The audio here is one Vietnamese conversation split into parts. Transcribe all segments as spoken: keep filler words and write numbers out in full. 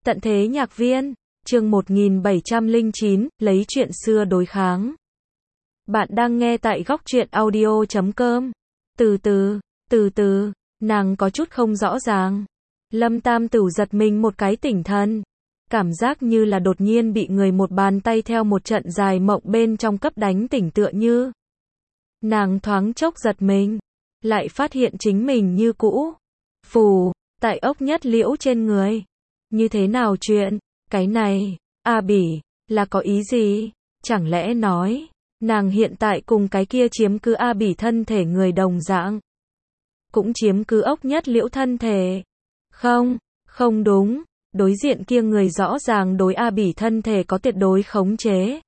Tận thế nhạc viên, chương một nghìn bảy trăm lẻ chín, lấy chuyện xưa đối kháng. Bạn đang nghe tại góc truyện audio chấm com. Từ từ, từ từ, nàng có chút không rõ ràng. Lâm Tam Tửu giật mình một cái tỉnh thần. Cảm giác như là đột nhiên bị người một bàn tay theo một trận dài mộng bên trong cấp đánh tỉnh tựa như. Nàng thoáng chốc giật mình, lại phát hiện chính mình như cũ. Phù, tại ốc nhất liễu trên người. Như thế nào chuyện? Cái này, A Bỉ, là có ý gì? Chẳng lẽ nói, nàng hiện tại cùng cái kia chiếm cứ A Bỉ thân thể người đồng dạng? Cũng chiếm cứ ốc nhất liễu thân thể? Không, không đúng, đối diện kia người rõ ràng đối A Bỉ thân thể có tuyệt đối khống chế.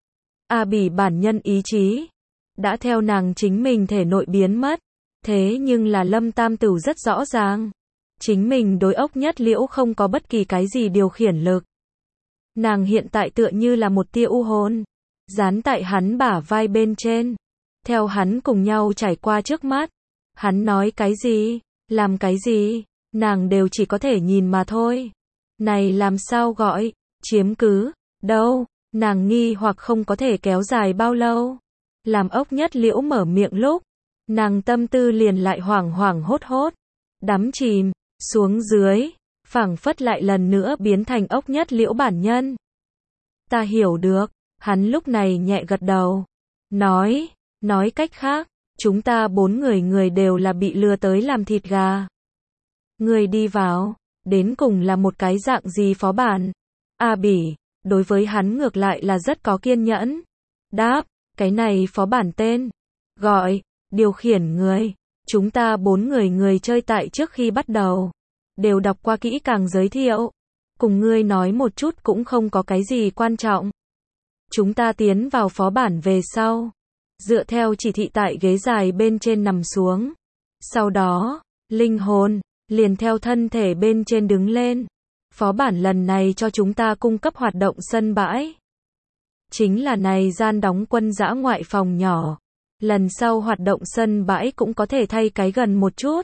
A Bỉ bản nhân ý chí, đã theo nàng chính mình thể nội biến mất. Thế nhưng là Lâm Tam Tửu rất rõ ràng. Chính mình đối ốc nhất liễu không có bất kỳ cái gì điều khiển lực. Nàng hiện tại tựa như là một tia u hồn, dán tại hắn bả vai bên trên. Theo hắn cùng nhau trải qua trước mắt. Hắn nói cái gì, làm cái gì, nàng đều chỉ có thể nhìn mà thôi. Này làm sao gọi, chiếm cứ, đâu, nàng nghi hoặc không có thể kéo dài bao lâu. Làm ốc nhất liễu mở miệng lúc, nàng tâm tư liền lại hoảng hoảng hốt hốt, đắm chìm xuống dưới, phảng phất lại lần nữa biến thành ốc nhất liễu bản nhân. Ta hiểu được, hắn lúc này nhẹ gật đầu, nói, nói cách khác, chúng ta bốn người người đều là bị lừa tới làm thịt gà. Người đi vào, đến cùng là một cái dạng gì phó bản? A Bỉ, đối với hắn ngược lại là rất có kiên nhẫn. Đáp, cái này phó bản tên, gọi, điều khiển người. Chúng ta bốn người người chơi tại trước khi bắt đầu, đều đọc qua kỹ càng giới thiệu. Cùng ngươi nói một chút cũng không có cái gì quan trọng. Chúng ta tiến vào phó bản về sau. Dựa theo chỉ thị tại ghế dài bên trên nằm xuống. Sau đó, linh hồn, liền theo thân thể bên trên đứng lên. Phó bản lần này cho chúng ta cung cấp hoạt động sân bãi. Chính là này gian đóng quân dã ngoại phòng nhỏ. Lần sau hoạt động sân bãi cũng có thể thay cái gần một chút.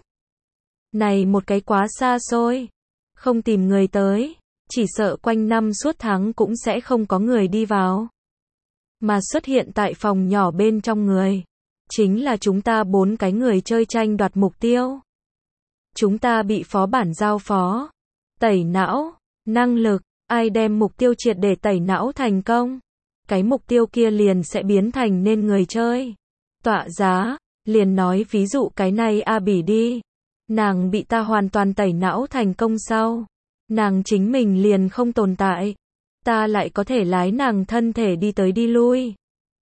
Này một cái quá xa xôi. Không tìm người tới. Chỉ sợ quanh năm suốt tháng cũng sẽ không có người đi vào. Mà xuất hiện tại phòng nhỏ bên trong người. Chính là chúng ta bốn cái người chơi tranh đoạt mục tiêu. Chúng ta bị phó bản giao phó. Tẩy não, năng lực, ai đem mục tiêu triệt để tẩy não thành công. Cái mục tiêu kia liền sẽ biến thành nên người chơi. Tọa giá, liền nói ví dụ cái này A Bỉ đi. Nàng bị ta hoàn toàn tẩy não thành công sau. Nàng chính mình liền không tồn tại. Ta lại có thể lái nàng thân thể đi tới đi lui.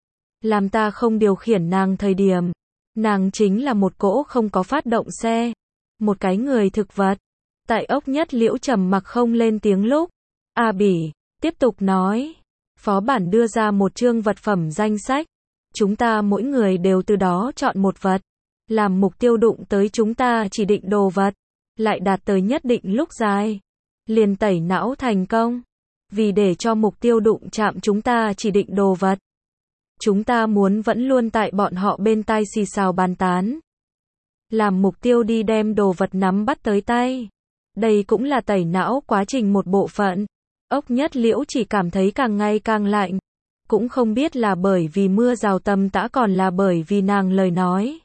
Làm ta không điều khiển nàng thời điểm. Nàng chính là một cỗ không có phát động xe. Một cái người thực vật. Tại ốc nhất liễu trầm mặc không lên tiếng lúc. A Bỉ, tiếp tục nói. Phó bản đưa ra một chương vật phẩm danh sách. Chúng ta mỗi người đều từ đó chọn một vật. Làm mục tiêu đụng tới chúng ta chỉ định đồ vật. Lại đạt tới nhất định lúc dài. Liền tẩy não thành công. Vì để cho mục tiêu đụng chạm chúng ta chỉ định đồ vật. Chúng ta muốn vẫn luôn tại bọn họ bên tai xì xào bàn tán. Làm mục tiêu đi đem đồ vật nắm bắt tới tay. Đây cũng là tẩy não quá trình một bộ phận. Ốc nhất liễu chỉ cảm thấy càng ngày càng lạnh. Cũng không biết là bởi vì mưa rào tầm tã còn là bởi vì nàng lời nói.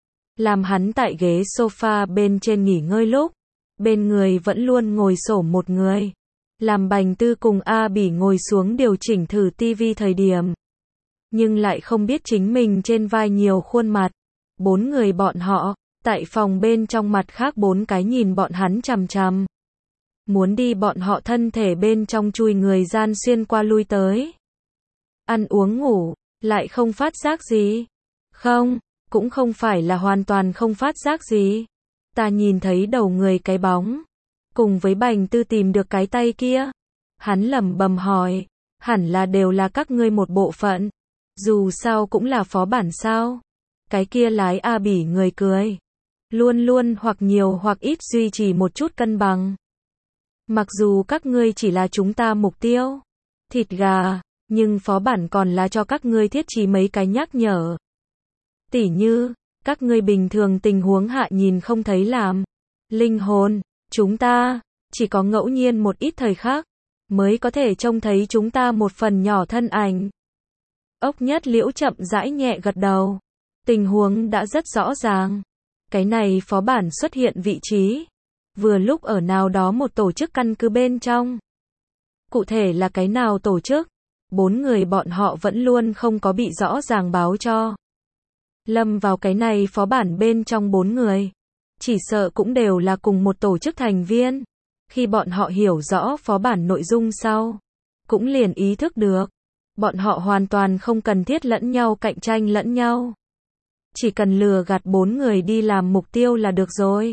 Làm hắn tại ghế sofa bên trên nghỉ ngơi lúc. Bên người vẫn luôn ngồi xổm một người. Làm Bành Tư cùng A Bỉ ngồi xuống điều chỉnh thử tivi thời điểm. Nhưng lại không biết chính mình trên vai nhiều khuôn mặt. Bốn người bọn họ, tại phòng bên trong mặt khác bốn cái nhìn bọn hắn chằm chằm. Muốn đi bọn họ thân thể bên trong chui người gian xuyên qua lui tới. Ăn uống ngủ, lại không phát giác gì. Không, cũng không phải là hoàn toàn không phát giác gì. Ta nhìn thấy đầu người cái bóng. Cùng với Bành Tư tìm được cái tay kia. Hắn lẩm bẩm hỏi. Hẳn là đều là các ngươi một bộ phận. Dù sao cũng là phó bản sao. Cái kia lái A Bỉ người cười. Luôn luôn hoặc nhiều hoặc ít duy trì một chút cân bằng. Mặc dù các ngươi chỉ là chúng ta mục tiêu. Thịt gà. Nhưng phó bản còn là cho các ngươi thiết trí mấy cái nhắc nhở. Tỉ như, các ngươi bình thường tình huống hạ nhìn không thấy làm. Linh hồn, chúng ta, chỉ có ngẫu nhiên một ít thời khắc, mới có thể trông thấy chúng ta một phần nhỏ thân ảnh. Ốc Nhất Liễu chậm rãi nhẹ gật đầu. Tình huống đã rất rõ ràng. Cái này phó bản xuất hiện vị trí, vừa lúc ở nào đó một tổ chức căn cứ bên trong. Cụ thể là cái nào tổ chức, bốn người bọn họ vẫn luôn không có bị rõ ràng báo cho. Lâm vào cái này phó bản bên trong bốn người, chỉ sợ cũng đều là cùng một tổ chức thành viên. Khi bọn họ hiểu rõ phó bản nội dung sau, cũng liền ý thức được, bọn họ hoàn toàn không cần thiết lẫn nhau cạnh tranh lẫn nhau. Chỉ cần lừa gạt bốn người đi làm mục tiêu là được rồi.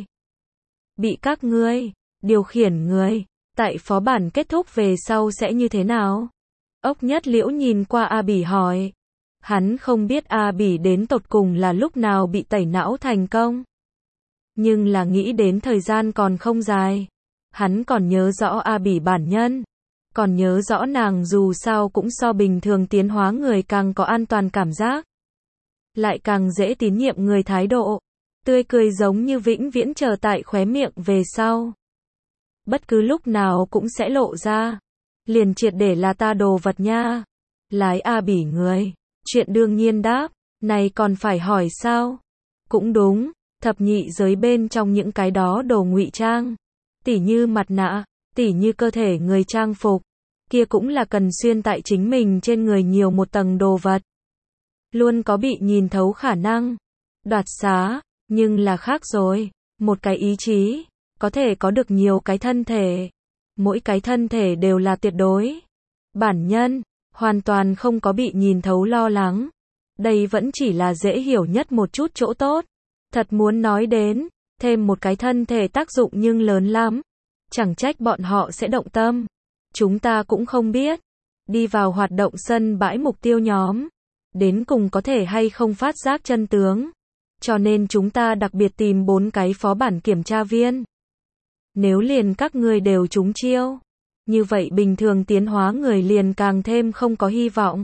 Bị các ngươi điều khiển người, tại phó bản kết thúc về sau sẽ như thế nào? Ốc Nhất Liễu nhìn qua A Bỉ hỏi. Hắn không biết A Bỉ đến tột cùng là lúc nào bị tẩy não thành công. Nhưng là nghĩ đến thời gian còn không dài. Hắn còn nhớ rõ A Bỉ bản nhân. Còn nhớ rõ nàng dù sao cũng so bình thường tiến hóa người càng có an toàn cảm giác. Lại càng dễ tín nhiệm người thái độ. Tươi cười giống như vĩnh viễn chờ tại khóe miệng về sau. Bất cứ lúc nào cũng sẽ lộ ra. Liền triệt để là ta đồ vật nha. Lái A Bỉ người. Chuyện đương nhiên đáp. Này còn phải hỏi sao? Cũng đúng. Thập nhị giới bên trong những cái đó đồ ngụy trang. Tỉ như mặt nạ. Tỉ như cơ thể người trang phục. Kia cũng là cần xuyên tại chính mình trên người nhiều một tầng đồ vật. Luôn có bị nhìn thấu khả năng. Đoạt xá. Nhưng là khác rồi. Một cái ý chí. Có thể có được nhiều cái thân thể. Mỗi cái thân thể đều là tuyệt đối. Bản nhân. Hoàn toàn không có bị nhìn thấu lo lắng. Đây vẫn chỉ là dễ hiểu nhất một chút chỗ tốt. Thật muốn nói đến. Thêm một cái thân thể tác dụng nhưng lớn lắm. Chẳng trách bọn họ sẽ động tâm. Chúng ta cũng không biết. Đi vào hoạt động sân bãi mục tiêu nhóm. Đến cùng có thể hay không phát giác chân tướng. Cho nên chúng ta đặc biệt tìm bốn cái phó bản kiểm tra viên. Nếu liền các ngươi đều trúng chiêu. Như vậy bình thường tiến hóa người liền càng thêm không có hy vọng.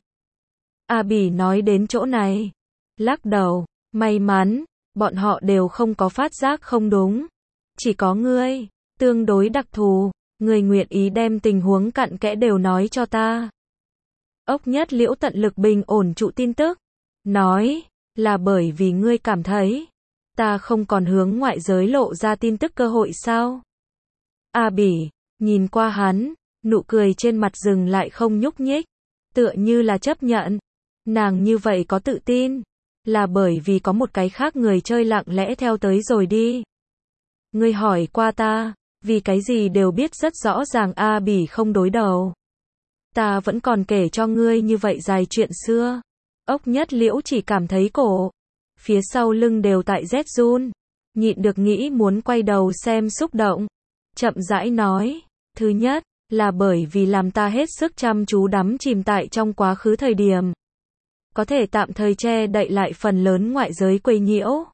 A Bỉ nói đến chỗ này. Lắc đầu. May mắn. Bọn họ đều không có phát giác không đúng. Chỉ có ngươi. Tương đối đặc thù. Người nguyện ý đem tình huống cặn kẽ đều nói cho ta. Ốc Nhất Liễu tận lực bình ổn trụ tin tức. Nói. Là bởi vì ngươi cảm thấy. Ta không còn hướng ngoại giới lộ ra tin tức cơ hội sao? A Bỉ. Nhìn qua hắn. Nụ cười trên mặt dừng lại không nhúc nhích. Tựa như là chấp nhận. Nàng như vậy có tự tin. Là bởi vì có một cái khác người chơi lặng lẽ theo tới rồi đi. Ngươi hỏi qua ta. Vì cái gì đều biết rất rõ ràng A Bỉ không đối đầu. Ta vẫn còn kể cho ngươi như vậy dài chuyện xưa. Ốc Nhất Liễu chỉ cảm thấy cổ. Phía sau lưng đều tại rét run. Nhịn được nghĩ muốn quay đầu xem xúc động. Chậm rãi nói. Thứ nhất, là bởi vì làm ta hết sức chăm chú đắm chìm tại trong quá khứ thời điểm. Có thể tạm thời che đậy lại phần lớn ngoại giới quấy nhiễu.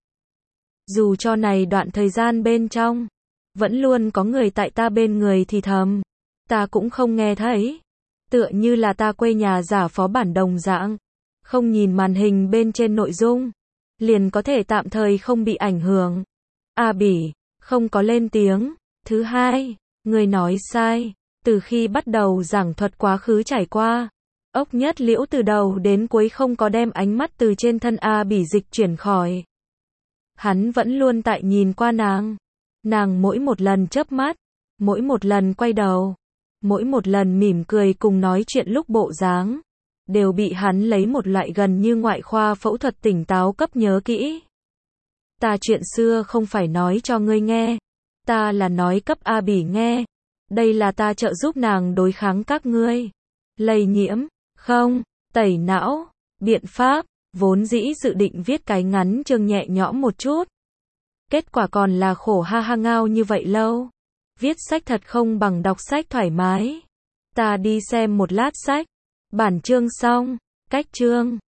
Dù cho này đoạn thời gian bên trong. Vẫn luôn có người tại ta bên người thì thầm. Ta cũng không nghe thấy. Tựa như là ta quay nhà giả phó bản đồng dạng. Không nhìn màn hình bên trên nội dung. Liền có thể tạm thời không bị ảnh hưởng. A Bỉ. Không có lên tiếng. Thứ hai. Người nói sai. Từ khi bắt đầu giảng thuật quá khứ trải qua. Ốc Nhất Liễu từ đầu đến cuối không có đem ánh mắt từ trên thân A Bỉ dịch chuyển khỏi. Hắn vẫn luôn tại nhìn qua nàng. Nàng mỗi một lần chớp mắt, mỗi một lần quay đầu, mỗi một lần mỉm cười cùng nói chuyện lúc bộ dáng, đều bị hắn lấy một loại gần như ngoại khoa phẫu thuật tỉnh táo cấp nhớ kỹ. Ta chuyện xưa không phải nói cho ngươi nghe, ta là nói cấp A Bỉ nghe, đây là ta trợ giúp nàng đối kháng các ngươi. Lây nhiễm, không, tẩy não, biện pháp, vốn dĩ dự định viết cái ngắn chương nhẹ nhõm một chút. Kết quả còn là khổ ha ha ngao như vậy lâu. Viết sách thật không bằng đọc sách thoải mái. Ta đi xem một lát sách. Bản chương xong. Cách chương.